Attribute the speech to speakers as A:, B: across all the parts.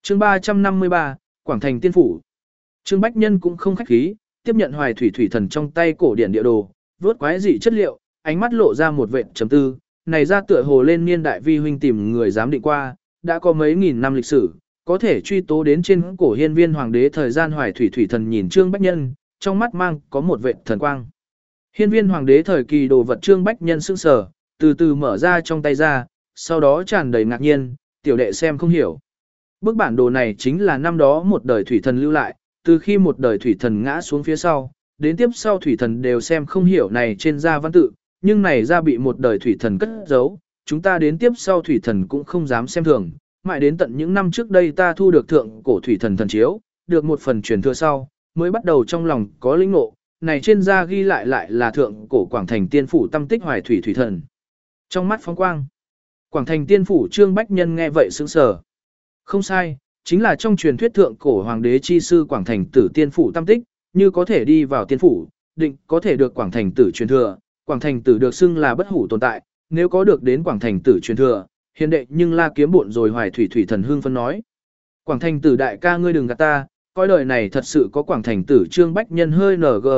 A: Chương 353, Quảng Thành Tiên Phủ. Trương Bách Nhân cũng không khách khí, tiếp nhận Hoài Thủy Thủy Thần trong tay cổ điển địa đồ, vớt quái dị chất liệu, ánh mắt lộ ra một vệt trầm tư, này ra tựa hồ lên niên đại vi huynh tìm người giám định qua, đã có mấy nghìn năm lịch sử, có thể truy tố đến trên cổ hiên viên hoàng đế thời gian. Hoài Thủy Thủy Thần nhìn Trương Bách Nhân, trong mắt mang có một vệt thần quang. Hiên viên hoàng đế thời kỳ đồ vật. Trương Bách Nhân sững sờ, từ từ mở ra trong tay ra, sau đó tràn đầy ngạc nhiên, tiểu đệ xem không hiểu. Bức bản đồ này chính là năm đó một đời thủy thần lưu lại, từ khi một đời thủy thần ngã xuống phía sau, đến tiếp sau thủy thần đều xem không hiểu này trên da văn tự, nhưng này ra bị một đời thủy thần cất giấu, chúng ta đến tiếp sau thủy thần cũng không dám xem thường, mãi đến tận những năm trước đây ta thu được thượng cổ thủy thần thần chiếu, được một phần truyền thừa sau, mới bắt đầu trong lòng có lĩnh ngộ, này trên da ghi lại là thượng cổ Quảng Thành Tiên Phủ tâm tích Hoài Thủy Thủy Thần. Trong mắt phóng quang, Quảng Thành Tiên Phủ. Trương Bách Nhân nghe vậy sững sờ. Không sai, chính là trong truyền thuyết thượng cổ hoàng đế chi sư Quảng Thành Tử Tiên Phủ tâm tích, như có thể đi vào tiên phủ, định có thể được Quảng Thành Tử truyền thừa. Quảng Thành Tử được xưng là bất hủ tồn tại, nếu có được đến Quảng Thành Tử truyền thừa, hiền đệ nhưng la kiếm bộn rồi. Hoài Thủy Thủy Thần hưng phấn nói. Quảng Thành Tử đại ca ngươi đừng gạt ta, coi đời này thật sự có Quảng Thành Tử. Trương Bách Nhân hơi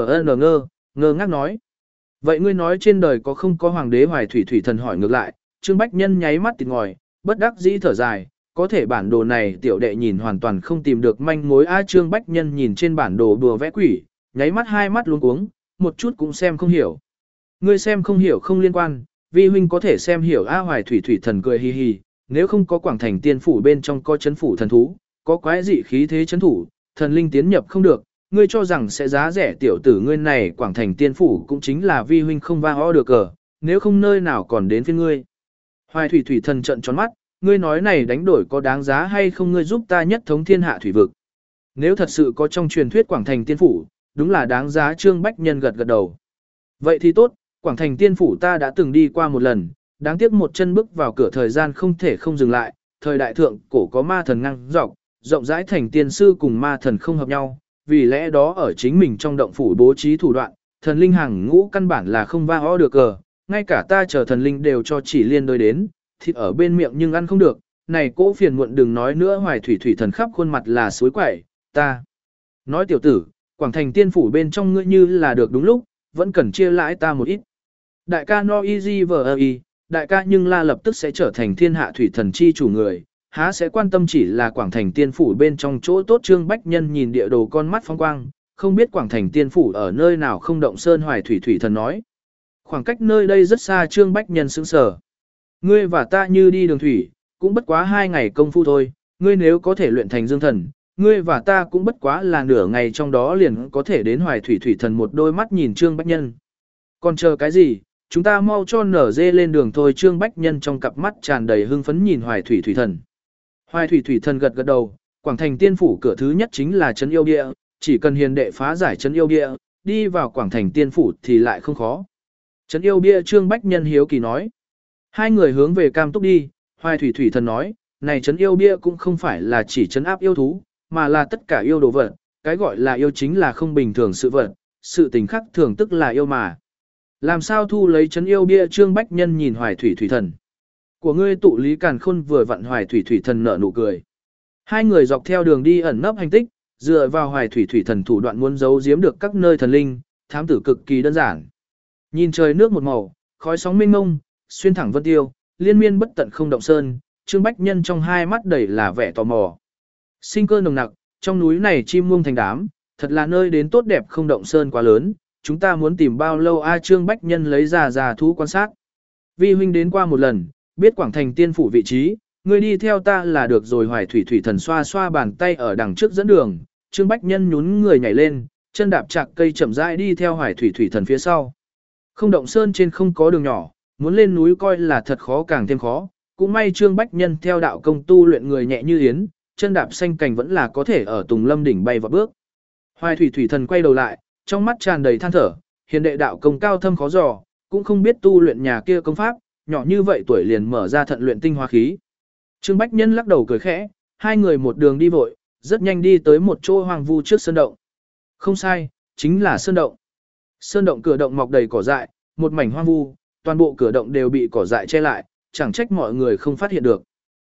A: ngơ ngác nói. Vậy ngươi nói trên đời có không có hoàng đế? Hoài Thủy Thủy Thần hỏi ngược lại. Trương Bách Nhân nháy mắt tịt ngòi, bất đắc dĩ thở dài, có thể bản đồ này tiểu đệ nhìn hoàn toàn không tìm được manh mối. Trương Bách Nhân nhìn trên bản đồ đùa vẽ quỷ, nháy mắt hai mắt luống cuống, một chút cũng xem không hiểu. Ngươi xem không hiểu không liên quan, vi huynh có thể xem hiểu. Hoài Thủy Thủy Thần cười hi hi, nếu không có Quảng Thành Tiên Phủ bên trong có chấn phủ thần thú, có quái dị khí thế chấn thủ, thần linh tiến nhập không được, ngươi cho rằng sẽ giá rẻ tiểu tử ngươi này. Quảng Thành Tiên Phủ cũng chính là vi huynh không va ho được cờ, nếu không nơi nào còn đến phiên ngươi. Hoài Thủy Thủy Thần trợn tròn mắt, ngươi nói này đánh đổi có đáng giá hay không? Ngươi giúp ta nhất thống thiên hạ thủy vực. Nếu thật sự có trong truyền thuyết Quảng Thành Tiên Phủ, đúng là đáng giá. Trương Bách Nhân gật gật đầu. Vậy thì tốt, Quảng Thành Tiên Phủ ta đã từng đi qua một lần, đáng tiếc một chân bước vào cửa thời gian không thể không dừng lại. Thời đại thượng cổ có ma thần ngang dọc, rộng rãi thành tiên sư cùng ma thần không hợp nhau, vì lẽ đó ở chính mình trong động phủ bố trí thủ đoạn, thần linh hàng ngũ căn bản là không va ho được cờ, ngay cả ta chờ thần linh đều cho chỉ liên đối đến, thịt ở bên miệng nhưng ăn không được, này cỗ phiền muộn đừng nói nữa. Hoài Thủy Thủy Thần khắp khuôn mặt là suối quẩy, ta nói tiểu tử, Quảng Thành Tiên Phủ bên trong ngươi như là được đúng lúc, vẫn cần chia lãi ta một ít. Đại ca no easy vờ đại ca nhưng la lập tức sẽ trở thành thiên hạ thủy thần chi chủ người, há sẽ quan tâm chỉ là Quảng Thành Tiên Phủ bên trong chỗ tốt. Trương Bách Nhân nhìn địa đồ con mắt phong quang, không biết Quảng Thành Tiên Phủ ở nơi nào không động sơn. Hoài Thủy Thủy Thần nói, khoảng cách nơi đây rất xa. Trương Bách Nhân sững sờ. Ngươi và ta như đi đường thủy, cũng bất quá 2 ngày công phu thôi, ngươi nếu có thể luyện thành dương thần, ngươi và ta cũng bất quá là nửa ngày trong đó liền có thể đến. Hoài Thủy Thủy Thần một đôi mắt nhìn Trương Bách Nhân. Còn chờ cái gì, chúng ta mau cho nở dê lên đường thôi. Trương Bách Nhân trong cặp mắt tràn đầy hưng phấn nhìn Hoài Thủy Thủy Thần. Hoài Thủy Thủy Thần gật gật đầu, Quảng Thành Tiên Phủ cửa thứ nhất chính là trấn yêu địa, chỉ cần hiền đệ phá giải trấn yêu địa, đi vào Quảng Thành Tiên Phủ thì lại không khó. Trấn yêu bia. Trương Bách Nhân hiếu kỳ nói. Hai người hướng về Cam Túc đi. Hoài Thủy Thủy Thần nói, này trấn yêu bia cũng không phải là chỉ trấn áp yêu thú, mà là tất cả yêu đồ vật, cái gọi là yêu chính là không bình thường sự vật, sự tình khắc thường tức là yêu mà. Làm sao thu lấy trấn yêu bia? Trương Bách Nhân nhìn Hoài Thủy Thủy Thần. Của ngươi tụ lý càn khôn vừa vặn. Hoài Thủy Thủy Thần nở nụ cười. Hai người dọc theo đường đi ẩn nấp hành tích, dựa vào Hoài Thủy Thủy Thần thủ đoạn muốn giấu giếm được các nơi thần linh, thám tử cực kỳ đơn giản. Nhìn trời nước một màu, khói sóng mênh mông, xuyên thẳng vân tiêu, liên miên bất tận không động sơn. Trương Bách Nhân trong hai mắt đầy là vẻ tò mò. Sinh cơ nồng nặc, trong núi này chim muông thành đám, thật là nơi đến tốt đẹp. không động sơn quá lớn, chúng ta muốn tìm bao lâu? Trương Bách Nhân lấy ra thú quan sát. Vi huynh đến qua một lần, biết Quảng Thành Tiên Phủ vị trí, ngươi đi theo ta là được rồi. Hoài Thủy Thủy Thần xoa xoa bàn tay ở đằng trước dẫn đường. Trương Bách Nhân nhún người nhảy lên, chân đạp chạc cây chậm rãi đi theo Hoài Thủy Thủy Thần phía sau. Không động sơn trên không có đường nhỏ, muốn lên núi coi là thật khó càng thêm khó. Cũng may Trương Bách Nhân theo đạo công tu luyện người nhẹ như yến, chân đạp xanh cành vẫn là có thể ở Tùng Lâm đỉnh bay vọt bước. Hoài Thủy Thủy Thần quay đầu lại, trong mắt tràn đầy than thở, hiền đệ đạo công cao thâm khó dò, cũng không biết tu luyện nhà kia công pháp, nhỏ như vậy tuổi liền mở ra thận luyện tinh hoa khí. Trương Bách Nhân lắc đầu cười khẽ, hai người một đường đi vội, rất nhanh đi tới một chỗ hoang vu trước sơn động. Không sai, chính là sơn động. Sơn động cửa động mọc đầy cỏ dại, một mảnh hoang vu, toàn bộ cửa động đều bị cỏ dại che lại, chẳng trách mọi người không phát hiện được.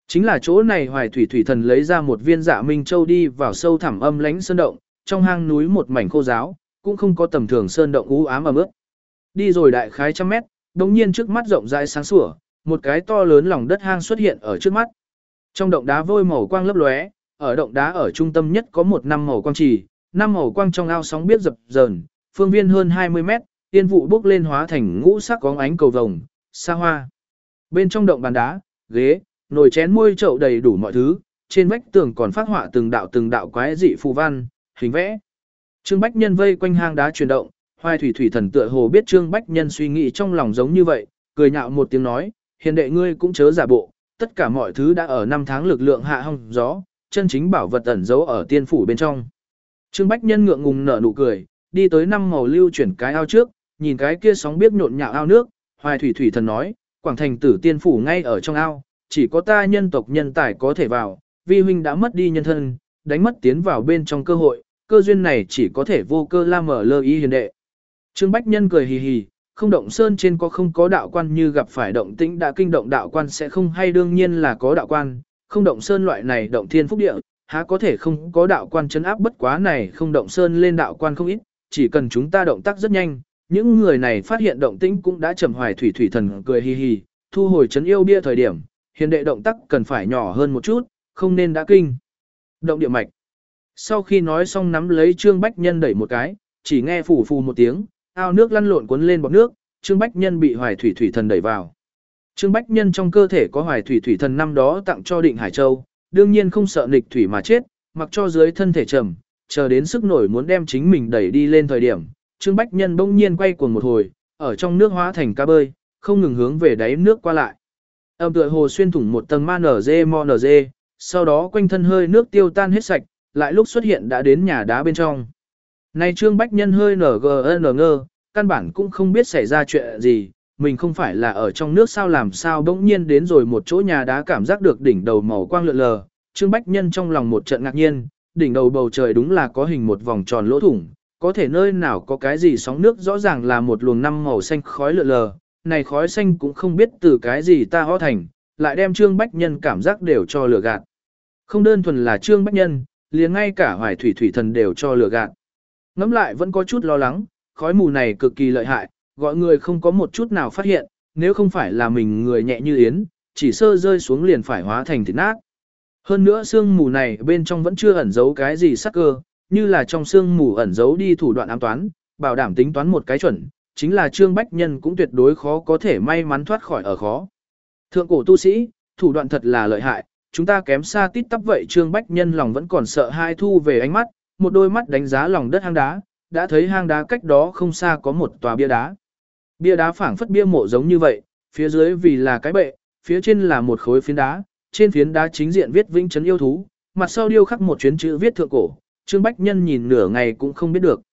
A: Chính là chỗ này Hoài Thủy Thủy Thần lấy ra một viên Dạ Minh Châu đi vào sâu thẳm âm lãnh sơn động, trong hang núi một mảnh khô giáo, cũng không có tầm thường sơn động u ám ẩm ướt. Đi rồi đại khái trăm mét, đống nhiên trước mắt rộng rãi sáng sủa, một cái to lớn lòng đất hang xuất hiện ở trước mắt. Trong động đá vôi màu quang lấp lóe, ở động đá ở trung tâm nhất có một năm màu quang trì, năm màu quang trong ao sóng biết dập dờn, phương viên hơn 20 mét, tiên vụ bốc lên hóa thành ngũ sắc có ánh cầu vồng, xa hoa. Bên trong động bàn đá, ghế, nồi chén môi chậu đầy đủ mọi thứ, trên vách tường còn phát họa từng đạo quái dị phù văn, hình vẽ. Trương Bách Nhân vây quanh hang đá chuyển động, Hoài Thủy Thủy Thần tựa hồ biết Trương Bách Nhân suy nghĩ trong lòng giống như vậy, cười nhạo một tiếng nói, hiền đệ ngươi cũng chớ giả bộ, tất cả mọi thứ đã ở 5 tháng lực lượng hạ hong gió, chân chính bảo vật ẩn giấu ở tiên phủ bên trong. Trương Bách Nhân ngượng ngùng nở nụ cười, đi tới năm màu lưu chuyển cái ao trước, nhìn cái kia sóng biết nhộn nhạo ao nước, Hoài Thủy Thủy Thần nói, Quảng Thành Tử tiên phủ ngay ở trong ao, chỉ có ta nhân tộc nhân tài có thể vào, vi huynh đã mất đi nhân thân, đánh mất tiến vào bên trong cơ hội, cơ duyên này chỉ có thể vô cơ la mở lơ ý hiền đệ. Trương Bách Nhân cười hì hì, không động sơn trên không có đạo quan như gặp phải động tĩnh đã kinh động đạo quan sẽ không hay đương nhiên là có đạo quan, không động sơn loại này động thiên phúc địa, há có thể không có đạo quan chấn áp bất quá này không động sơn lên đạo quan không ít, chỉ cần chúng ta động tác rất nhanh, những người này phát hiện động tĩnh cũng đã chậm Hoài Thủy Thủy Thần cười hì hì, thu hồi chấn yêu bia thời điểm, hiền đệ động tác cần phải nhỏ hơn một chút, không nên đã kinh động địa mạch. Sau khi nói xong nắm lấy Trương Bách Nhân đẩy một cái, chỉ nghe phù phù một tiếng, ao nước lăn lộn cuốn lên bọt nước, Trương Bách Nhân bị Hoài Thủy Thủy Thần đẩy vào. Trương Bách Nhân trong cơ thể có Hoài Thủy Thủy Thần năm đó tặng cho Định Hải Châu, đương nhiên không sợ nghịch thủy mà chết, mặc cho dưới thân thể trầm, chờ đến sức nổi muốn đem chính mình đẩy đi lên thời điểm, Trương Bách Nhân bỗng nhiên quay cuồng một hồi, ở trong nước hóa thành cá bơi, không ngừng hướng về đáy nước qua lại. Âm tựa hồ xuyên thủng một tầng ma nở dê, sau đó quanh thân hơi nước tiêu tan hết sạch, lại lúc xuất hiện đã đến nhà đá bên trong. Này Trương Bách Nhân hơi ngơ, căn bản cũng không biết xảy ra chuyện gì, mình không phải là ở trong nước sao làm sao bỗng nhiên đến rồi một chỗ nhà đá cảm giác được đỉnh đầu màu quang lượn lờ, Trương Bách Nhân trong lòng một trận ngạc nhiên, đỉnh đầu bầu trời đúng là có hình một vòng tròn lỗ thủng, có thể nơi nào có cái gì sóng nước rõ ràng là một luồng năm màu xanh khói lượn lờ, này khói xanh cũng không biết từ cái gì ta hóa thành, lại đem Trương Bách Nhân cảm giác đều cho lừa gạt. Không đơn thuần là Trương Bách Nhân, liền ngay cả Hoài Thủy Thủy Thần đều cho lừa gạt. Ngẫm lại vẫn có chút lo lắng, khói mù này cực kỳ lợi hại, gọi người không có một chút nào phát hiện, nếu không phải là mình người nhẹ như yến, chỉ sơ rơi xuống liền phải hóa thành thịt nát. Hơn nữa sương mù này bên trong vẫn chưa ẩn giấu cái gì sắc cơ, như là trong sương mù ẩn giấu đi thủ đoạn ám toán, bảo đảm tính toán một cái chuẩn, chính là Trương Bách Nhân cũng tuyệt đối khó có thể may mắn thoát khỏi ở khó. Thượng cổ tu sĩ, thủ đoạn thật là lợi hại, chúng ta kém xa tít tắp vậy. Trương Bách Nhân lòng vẫn còn sợ hai thu về ánh mắt, một đôi mắt đánh giá lòng đất hang đá, đã thấy hang đá cách đó không xa có một tòa bia đá. Bia đá phảng phất bia mộ giống như vậy, phía dưới vì là cái bệ, phía trên là một khối phiến đá, trên phiến đá chính diện viết Vĩnh Trấn yêu thú, mặt sau điêu khắc một chuyến chữ viết thượng cổ. Trương Bách Nhân nhìn nửa ngày cũng không biết được.